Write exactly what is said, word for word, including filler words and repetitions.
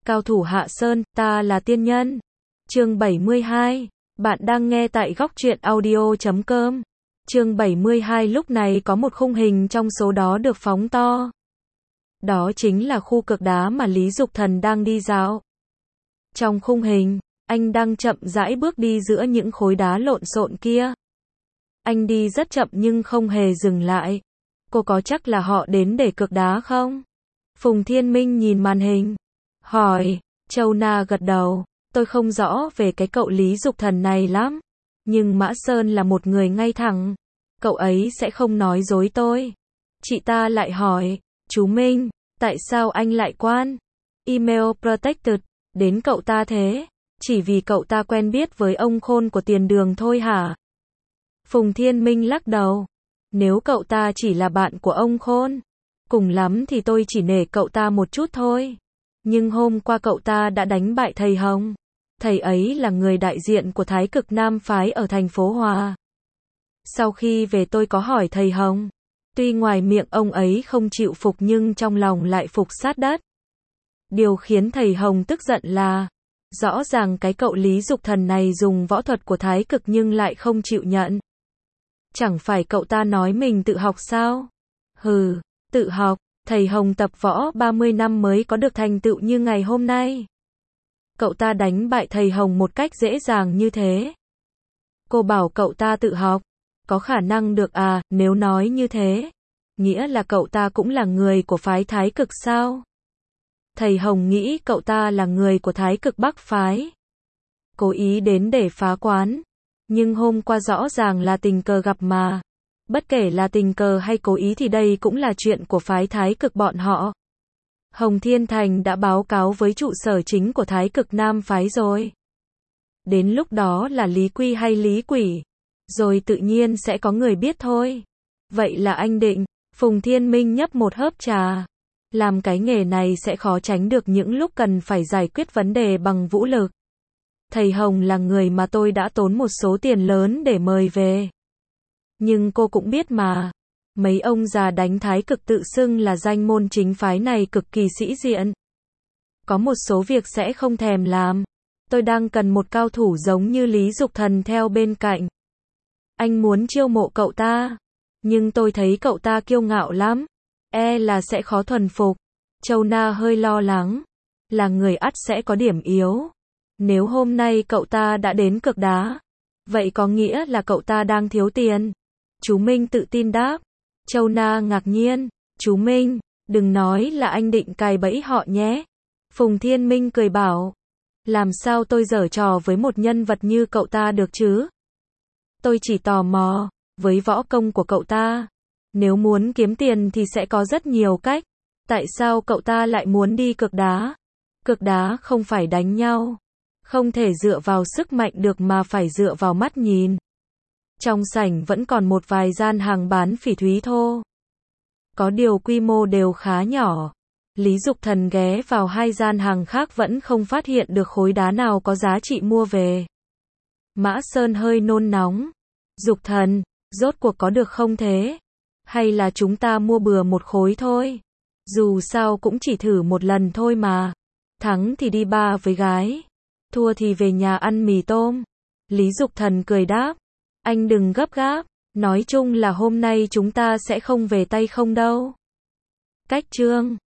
Cao thủ Hạ Sơn, ta là tiên nhân. Chương bảy mươi hai. Bạn đang nghe tại góc truyện audio chấm com. Chương bảy mươi hai. Lúc này có một khung hình trong số đó được phóng to. Đó chính là khu cực đá mà Lý Dục Thần đang đi dạo. Trong khung hình, anh đang chậm rãi bước đi giữa những khối đá lộn xộn kia. Anh đi rất chậm nhưng không hề dừng lại. Cô có chắc là họ đến để cực đá không? Phùng Thiên Minh nhìn màn hình, hỏi. Châu Na gật đầu, tôi không rõ về cái cậu Lý Dục Thần này lắm. Nhưng Mã Sơn là một người ngay thẳng. Cậu ấy sẽ không nói dối tôi. Chị ta lại hỏi, chú Minh, tại sao anh lại quan email protected đến cậu ta thế? Chỉ vì cậu ta quen biết với ông Khôn của Tiền Đường thôi hả? Phùng Thiên Minh lắc đầu. Nếu cậu ta chỉ là bạn của ông Khôn, cùng lắm thì tôi chỉ nể cậu ta một chút thôi. Nhưng hôm qua cậu ta đã đánh bại thầy Hồng. Thầy ấy là người đại diện của Thái Cực Nam Phái ở thành phố Hòa. Sau khi về tôi có hỏi thầy Hồng. Tuy ngoài miệng ông ấy không chịu phục nhưng trong lòng lại phục sát đất. Điều khiến thầy Hồng tức giận là, rõ ràng cái cậu Lý Dục Thần này dùng võ thuật của Thái Cực nhưng lại không chịu nhận. Chẳng phải cậu ta nói mình tự học sao? Hừ, tự học, thầy Hồng tập võ ba mươi năm mới có được thành tựu như ngày hôm nay. Cậu ta đánh bại thầy Hồng một cách dễ dàng như thế. Cô bảo cậu ta tự học, có khả năng được à? Nếu nói như thế, nghĩa là cậu ta cũng là người của phái Thái Cực sao? Thầy Hồng nghĩ cậu ta là người của Thái Cực Bắc phái, cố ý đến để phá quán. Nhưng hôm qua rõ ràng là tình cờ gặp mà. Bất kể là tình cờ hay cố ý thì đây cũng là chuyện của phái Thái Cực bọn họ. Hồng Thiên Thành đã báo cáo với trụ sở chính của Thái Cực Nam phái rồi. Đến lúc đó là Lý Quy hay Lý Quỷ, rồi tự nhiên sẽ có người biết thôi. Vậy là anh định? Phùng Thiên Minh nhấp một hớp trà. Làm cái nghề này sẽ khó tránh được những lúc cần phải giải quyết vấn đề bằng vũ lực. Thầy Hồng là người mà tôi đã tốn một số tiền lớn để mời về. Nhưng cô cũng biết mà, mấy ông già đánh Thái Cực tự xưng là danh môn chính phái này cực kỳ sĩ diện. Có một số việc sẽ không thèm làm. Tôi đang cần một cao thủ giống như Lý Dục Thần theo bên cạnh. Anh muốn chiêu mộ cậu ta, nhưng tôi thấy cậu ta kiêu ngạo lắm, e là sẽ khó thuần phục. Châu Na hơi lo lắng, là người ắt sẽ có điểm yếu. Nếu hôm nay cậu ta đã đến cực đá, vậy có nghĩa là cậu ta đang thiếu tiền. Chú Minh tự tin đáp. Châu Na ngạc nhiên, chú Minh, đừng nói là anh định cài bẫy họ nhé. Phùng Thiên Minh cười bảo, làm sao tôi giở trò với một nhân vật như cậu ta được chứ? Tôi chỉ tò mò, với võ công của cậu ta, nếu muốn kiếm tiền thì sẽ có rất nhiều cách. Tại sao cậu ta lại muốn đi cực đá? Cực đá không phải đánh nhau, không thể dựa vào sức mạnh được mà phải dựa vào mắt nhìn. Trong sảnh vẫn còn một vài gian hàng bán phỉ thúy thô. Có điều quy mô đều khá nhỏ. Lý Dục Thần ghé vào hai gian hàng khác vẫn không phát hiện được khối đá nào có giá trị mua về. Mã Sơn hơi nôn nóng. Dục Thần, rốt cuộc có được không thế? Hay là chúng ta mua bừa một khối thôi? Dù sao cũng chỉ thử một lần thôi mà. Thắng thì đi bar với gái, thua thì về nhà ăn mì tôm. Lý Dục Thần cười đáp. Anh đừng gấp gáp, nói chung là hôm nay chúng ta sẽ không về tay không đâu. Cách chương